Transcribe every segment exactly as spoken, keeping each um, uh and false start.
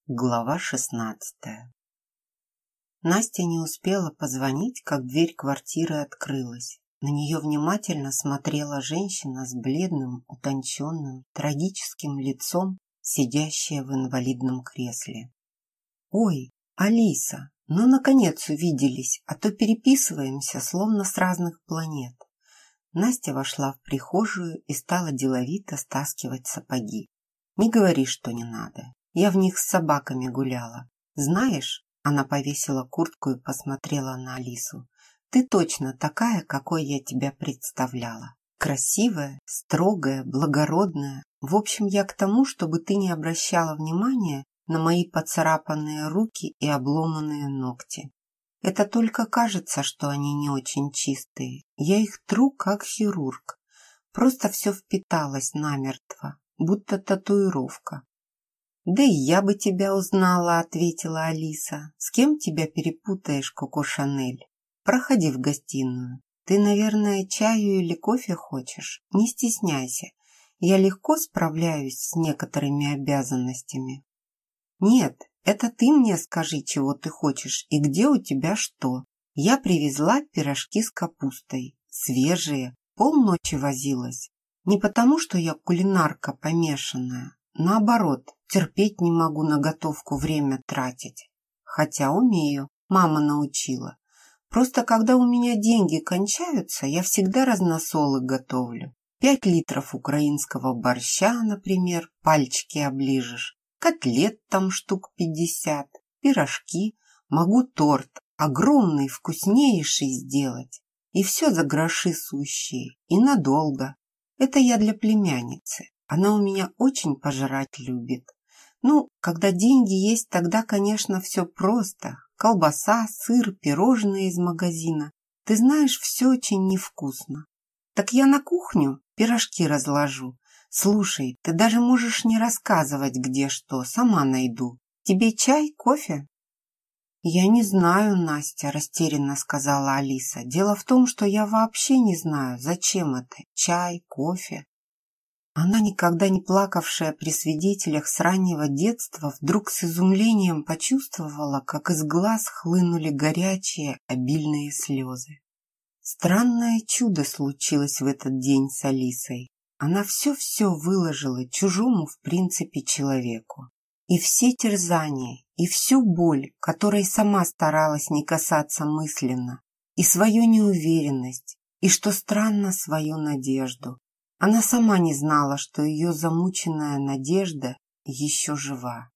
Глава шестнадцатая. Настя не успела позвонить, как дверь квартиры открылась. На нее внимательно смотрела женщина с бледным, утонченным, трагическим лицом, сидящая в инвалидном кресле. «Ой, Алиса, ну наконец увиделись, а то переписываемся, словно с разных планет». Настя вошла в прихожую и стала деловито стаскивать сапоги. «Не говори, что не надо. Я в них с собаками гуляла. Знаешь, она повесила куртку и посмотрела на Алису. Ты точно такая, какой я тебя представляла. Красивая, строгая, благородная. В общем, я к тому, чтобы ты не обращала внимания на мои поцарапанные руки и обломанные ногти. Это только кажется, что они не очень чистые. Я их тру, как хирург. Просто все впиталось намертво, будто татуировка. «Да и я бы тебя узнала», — ответила Алиса. «С кем тебя перепутаешь, Коко Шанель? Проходи в гостиную. Ты, наверное, чаю или кофе хочешь? Не стесняйся. Я легко справляюсь с некоторыми обязанностями». «Нет, это ты мне скажи, чего ты хочешь и где у тебя что. Я привезла пирожки с капустой. Свежие, полночи возилась. Не потому, что я кулинарка помешанная. Наоборот, терпеть не могу на готовку время тратить. Хотя умею, мама научила. Просто когда у меня деньги кончаются, я всегда разносолы готовлю. Пять литров украинского борща, например, пальчики оближешь. Котлет там штук пятьдесят, пирожки. Могу торт огромный, вкуснейший сделать. И все за гроши сущие. И надолго. Это я для племянницы. Она у меня очень пожрать любит. Ну, когда деньги есть, тогда, конечно, все просто. Колбаса, сыр, пирожные из магазина. Ты знаешь, все очень невкусно. Так я на кухню пирожки разложу. Слушай, ты даже можешь не рассказывать, где что, сама найду. Тебе чай, кофе? Я не знаю, Настя, растерянно сказала Алиса. Дело в том, что я вообще не знаю, зачем это. Чай, кофе. Она, никогда не плакавшая при свидетелях с раннего детства, вдруг с изумлением почувствовала, как из глаз хлынули горячие, обильные слезы. Странное чудо случилось в этот день с Алисой. Она все-все выложила чужому, в принципе, человеку. И все терзания, и всю боль, которой сама старалась не касаться мысленно, и свою неуверенность, и, что странно, свою надежду. Она сама не знала, что ее замученная надежда еще жива.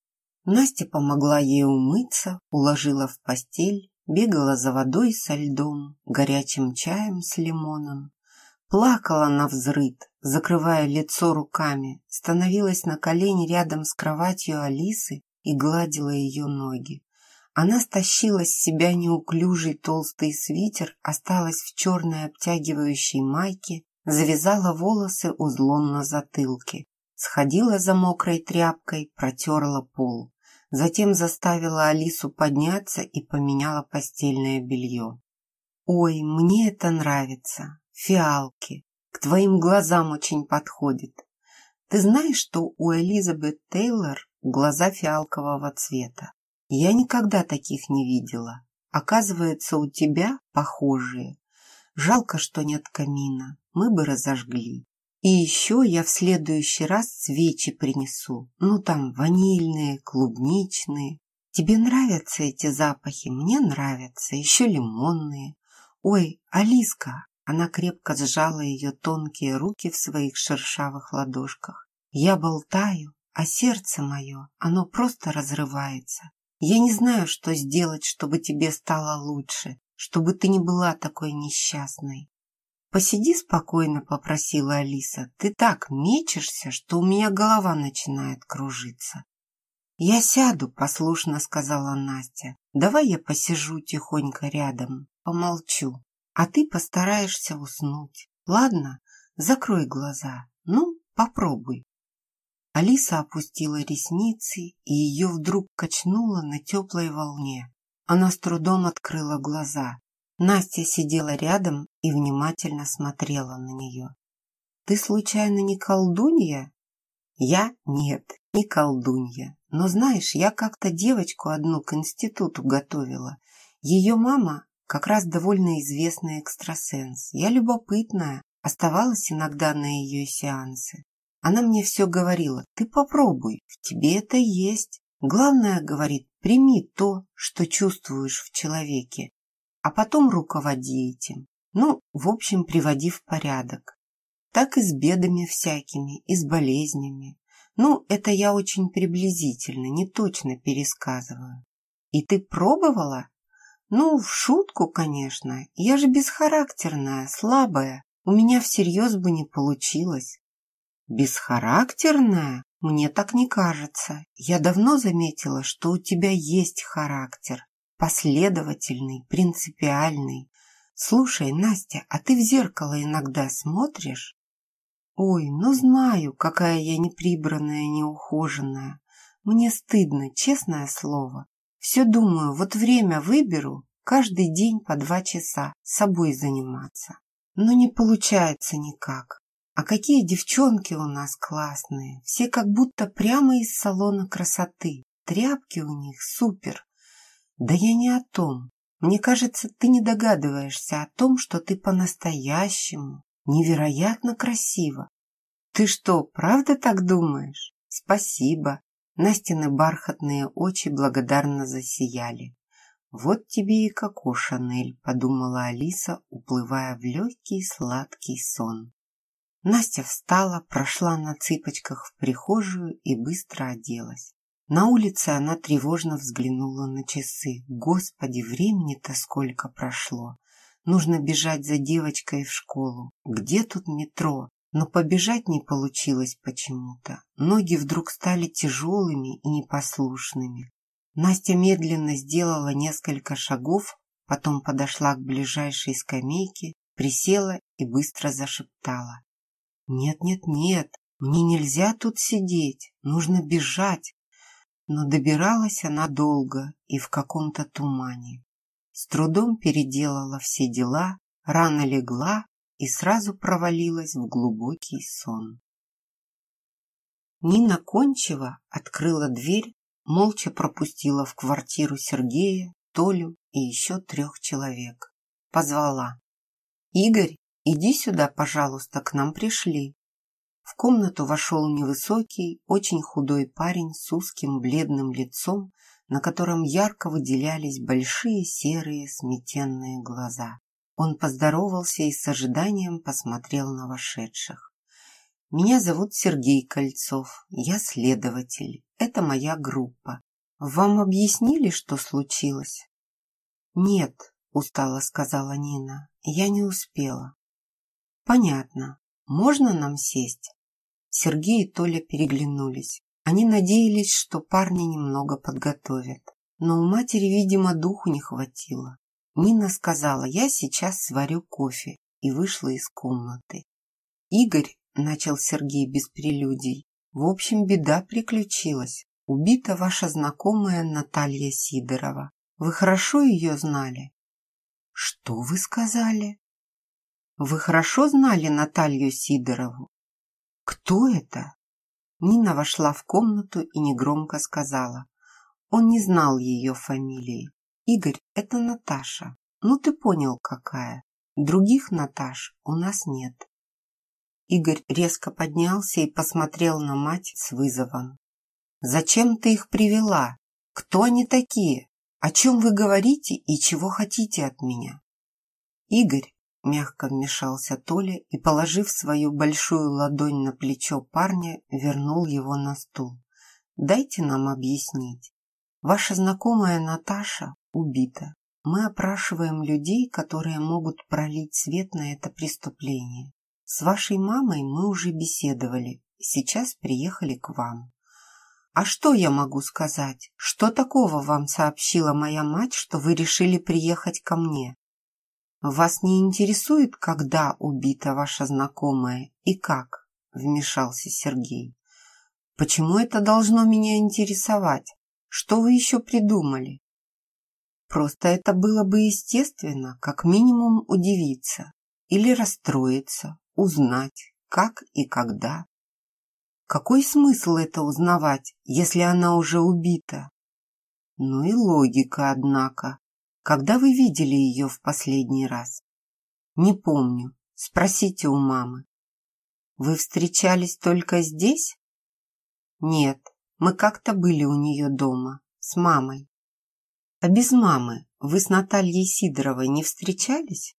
Настя помогла ей умыться, уложила в постель, бегала за водой со льдом, горячим чаем с лимоном. Плакала навзрыд, закрывая лицо руками, становилась на колени рядом с кроватью Алисы и гладила ее ноги. Она стащила с себя неуклюжий толстый свитер, осталась в черной обтягивающей майке, завязала волосы узлом на затылке, сходила за мокрой тряпкой, протерла пол. Затем заставила Алису подняться и поменяла постельное белье. «Ой, мне это нравится. Фиалки. К твоим глазам очень подходит. Ты знаешь, что у Элизабет Тейлор глаза фиалкового цвета? Я никогда таких не видела. Оказывается, у тебя похожие. Жалко, что нет камина. Мы бы разожгли. И еще я в следующий раз свечи принесу. Ну, там ванильные, клубничные. Тебе нравятся эти запахи? Мне нравятся. Еще лимонные. Ой, Алиска!» Она крепко сжала ее тонкие руки в своих шершавых ладошках. «Я болтаю, а сердце мое, оно просто разрывается. Я не знаю, что сделать, чтобы тебе стало лучше, чтобы ты не была такой несчастной». «Посиди спокойно», — попросила Алиса. «Ты так мечешься, что у меня голова начинает кружиться». «Я сяду», — послушно сказала Настя. «Давай я посижу тихонько рядом, помолчу, а ты постараешься уснуть. Ладно, закрой глаза. Ну, попробуй». Алиса опустила ресницы, и ее вдруг качнуло на теплой волне. Она с трудом открыла глаза. Настя сидела рядом и внимательно смотрела на нее. «Ты случайно не колдунья?» «Я? Нет, не колдунья. Но знаешь, я как-то девочку одну к институту готовила. Ее мама как раз довольно известный экстрасенс. Я любопытная, оставалась иногда на ее сеансы. Она мне все говорила: ты попробуй, в тебе это есть. Главное, говорит, прими то, что чувствуешь в человеке, а потом руководи этим. Ну, в общем, приводи в порядок. Так и с бедами всякими, и с болезнями. Ну, это я очень приблизительно, не точно пересказываю. И ты пробовала? Ну, в шутку, конечно. Я же бесхарактерная, слабая. У меня всерьез бы не получилось. Бесхарактерная? Мне так не кажется. Я давно заметила, что у тебя есть характер. Последовательный, принципиальный. Слушай, Настя, а ты в зеркало иногда смотришь? Ой, ну знаю, какая я неприбранная, неухоженная. Мне стыдно, честное слово. Все думаю, вот время выберу, каждый день по два часа собой заниматься. Но не получается никак. А какие девчонки у нас классные. Все как будто прямо из салона красоты. Тряпки у них супер. Да я не о том. Мне кажется, ты не догадываешься о том, что ты по-настоящему невероятно красива. Ты что, правда так думаешь? Спасибо. Настины бархатные очи благодарно засияли. Вот тебе и Коко Шанель, подумала Алиса, уплывая в легкий сладкий сон. Настя встала, прошла на цыпочках в прихожую и быстро оделась. На улице она тревожно взглянула на часы. Господи, времени-то сколько прошло. Нужно бежать за девочкой в школу. Где тут метро? Но побежать не получилось почему-то. Ноги вдруг стали тяжелыми и непослушными. Настя медленно сделала несколько шагов, потом подошла к ближайшей скамейке, присела и быстро зашептала: «Нет, нет, нет, мне нельзя тут сидеть, нужно бежать». Но добиралась она долго и в каком-то тумане. С трудом переделала все дела, рано легла и сразу провалилась в глубокий сон. Нина Кончева открыла дверь, молча пропустила в квартиру Сергея, Толю и еще трех человек. Позвала: «Игорь, иди сюда, пожалуйста, к нам пришли». В комнату вошел невысокий, очень худой парень с узким бледным лицом, на котором ярко выделялись большие серые сметенные глаза. Он поздоровался и с ожиданием посмотрел на вошедших. «Меня зовут Сергей Кольцов, я следователь, это моя группа. Вам объяснили, что случилось?» «Нет», — устало сказала Нина, — «я не успела». «Понятно. Можно нам сесть?» Сергей и Толя переглянулись. Они надеялись, что парня немного подготовят. Но у матери, видимо, духу не хватило. Нина сказала: «Я сейчас сварю кофе», и вышла из комнаты. «Игорь», — начал Сергей без прелюдий, — «в общем, беда приключилась. Убита ваша знакомая Наталья Сидорова. Вы хорошо ее знали?» «Что вы сказали?» «Вы хорошо знали Наталью Сидорову?» «Кто это?» Нина вошла в комнату и негромко сказала. Он не знал ее фамилии. «Игорь, это Наташа. Ну, ты понял, какая. Других Наташ у нас нет». Игорь резко поднялся и посмотрел на мать с вызовом. «Зачем ты их привела? Кто они такие? О чем вы говорите и чего хотите от меня?» «Игорь», — мягко вмешался Толя и, положив свою большую ладонь на плечо парня, вернул его на стул. «Дайте нам объяснить. Ваша знакомая Наташа убита. Мы опрашиваем людей, которые могут пролить свет на это преступление. С вашей мамой мы уже беседовали, сейчас приехали к вам». «А что я могу сказать? Что такого вам сообщила моя мать, что вы решили приехать ко мне? Вас не интересует, когда убита ваша знакомая и как?» — вмешался Сергей. «Почему это должно меня интересовать? Что вы еще придумали?» «Просто это было бы естественно, как минимум удивиться или расстроиться, узнать, как и когда». Какой смысл это узнавать, если она уже убита? Ну и логика, однако. Когда вы видели ее в последний раз? Не помню. Спросите у мамы. Вы встречались только здесь? Нет, мы как-то были у нее дома, с мамой. А без мамы вы с Натальей Сидоровой не встречались?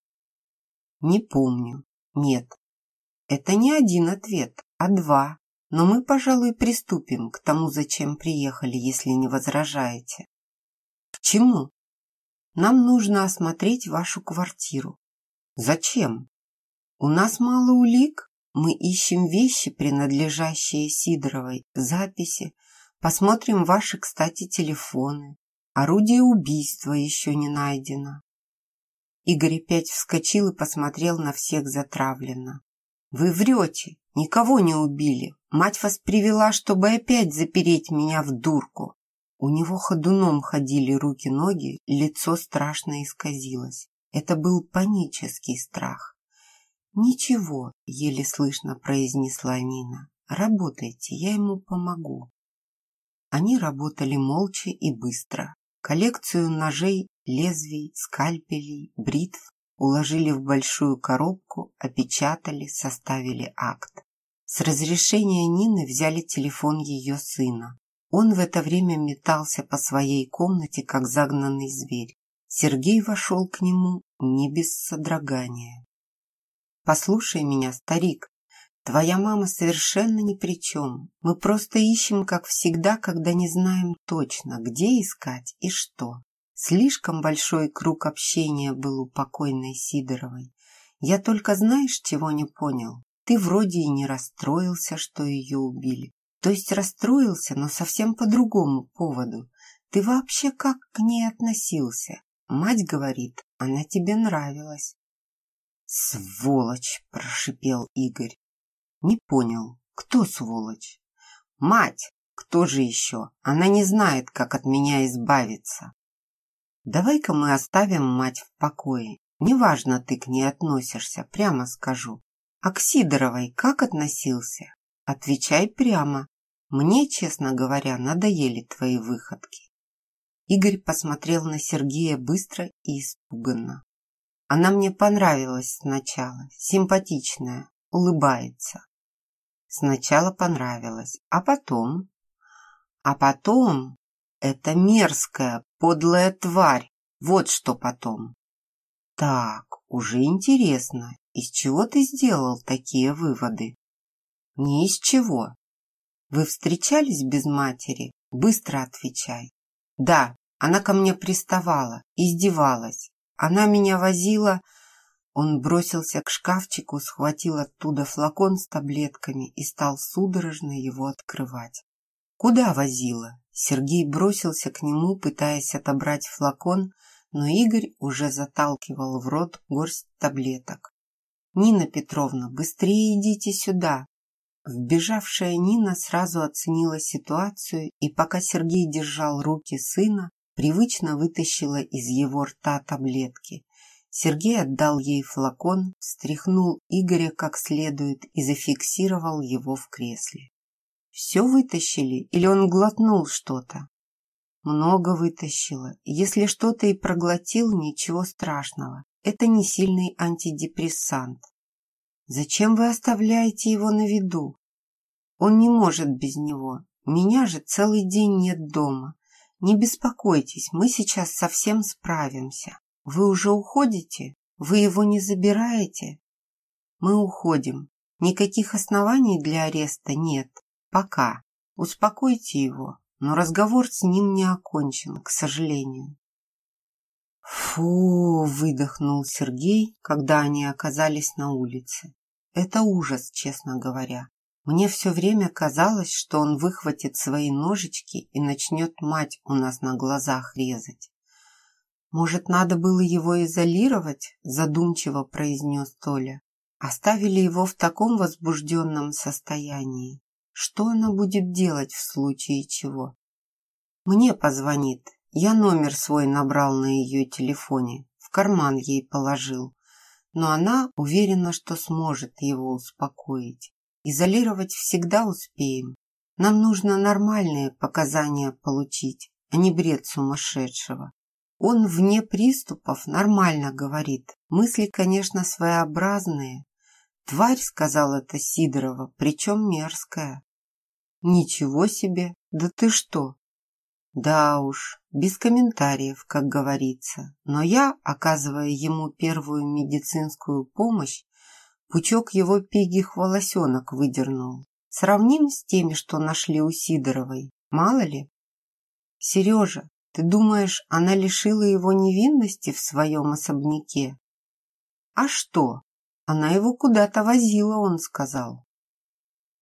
Не помню. Нет. Это не один ответ, а два. Но мы, пожалуй, приступим к тому, зачем приехали, если не возражаете. К чему? Нам нужно осмотреть вашу квартиру. Зачем? У нас мало улик. Мы ищем вещи, принадлежащие Сидоровой, записи. Посмотрим ваши, кстати, телефоны. Орудие убийства еще не найдено. Игорь опять вскочил и посмотрел на всех затравленно. Вы врете, никого не убили. Мать вас привела, чтобы опять запереть меня в дурку. У него ходуном ходили руки-ноги, лицо страшно исказилось. Это был панический страх. «Ничего», — еле слышно произнесла Нина. «Работайте, я ему помогу». Они работали молча и быстро. Коллекцию ножей, лезвий, скальпелей, бритв уложили в большую коробку, опечатали, составили акт. С разрешения Нины взяли телефон ее сына. Он в это время метался по своей комнате, как загнанный зверь. Сергей вошел к нему не без содрогания. «Послушай меня, старик, твоя мама совершенно ни при чем. Мы просто ищем, как всегда, когда не знаем точно, где искать и что. Слишком большой круг общения был у покойной Сидоровой. Я только знаешь, чего не понял? Ты вроде и не расстроился, что ее убили. То есть расстроился, но совсем по другому поводу. Ты вообще как к ней относился? Мать говорит, она тебе нравилась». «Сволочь!» – прошипел Игорь. «Не понял, кто сволочь?» «Мать! Кто же еще? Она не знает, как от меня избавиться». «Давай-ка мы оставим мать в покое. Неважно, ты к ней относишься, прямо скажу. А к Сидоровой как относился? Отвечай прямо. Мне, честно говоря, надоели твои выходки». Игорь посмотрел на Сергея быстро и испуганно. «Она мне понравилась сначала, симпатичная, улыбается». «Сначала понравилась, а потом?» «А потом это мерзкая, подлая тварь, вот что потом». «Так, уже интересно, из чего ты сделал такие выводы?» «Не из чего. Вы встречались без матери? Быстро отвечай». «Да, она ко мне приставала, издевалась. Она меня возила...» Он бросился к шкафчику, схватил оттуда флакон с таблетками и стал судорожно его открывать. «Куда возила?» Сергей бросился к нему, пытаясь отобрать флакон, но Игорь уже заталкивал в рот горсть таблеток. «Нина Петровна, быстрее идите сюда!» Вбежавшая Нина сразу оценила ситуацию и, пока Сергей держал руки сына, привычно вытащила из его рта таблетки. Сергей отдал ей флакон, встряхнул Игоря как следует и зафиксировал его в кресле. «Все вытащили или он глотнул что-то?» «Много вытащила. Если что-то и проглотил, ничего страшного. Это не сильный антидепрессант. Зачем вы оставляете его на виду? Он не может без него. Меня же целый день нет дома. Не беспокойтесь, мы сейчас совсем справимся. Вы уже уходите? Вы его не забираете?» «Мы уходим. Никаких оснований для ареста нет. Пока. Успокойте его, но разговор с ним не окончен, к сожалению». «Фу!» – выдохнул Сергей, когда они оказались на улице. «Это ужас, честно говоря. Мне все время казалось, что он выхватит свои ножички и начнет мать у нас на глазах резать». «Может, надо было его изолировать?» – задумчиво произнес Толя. «Оставили его в таком возбужденном состоянии. Что она будет делать в случае чего?» «Мне позвонит. Я номер свой набрал на ее телефоне, в карман ей положил. Но она уверена, что сможет его успокоить. Изолировать всегда успеем. Нам нужно нормальные показания получить, а не бред сумасшедшего. Он вне приступов нормально говорит. Мысли, конечно, своеобразные. Тварь, сказал это Сидорова, причем мерзкая. Ничего себе, да ты что? Да уж, без комментариев, как говорится. Но я, оказывая ему первую медицинскую помощь, пучок его пигих волосенок выдернул. Сравним с теми, что нашли у Сидоровой. Мало ли? Сережа, ты думаешь, она лишила его невинности в своем особняке? А что? Она его куда-то возила, он сказал.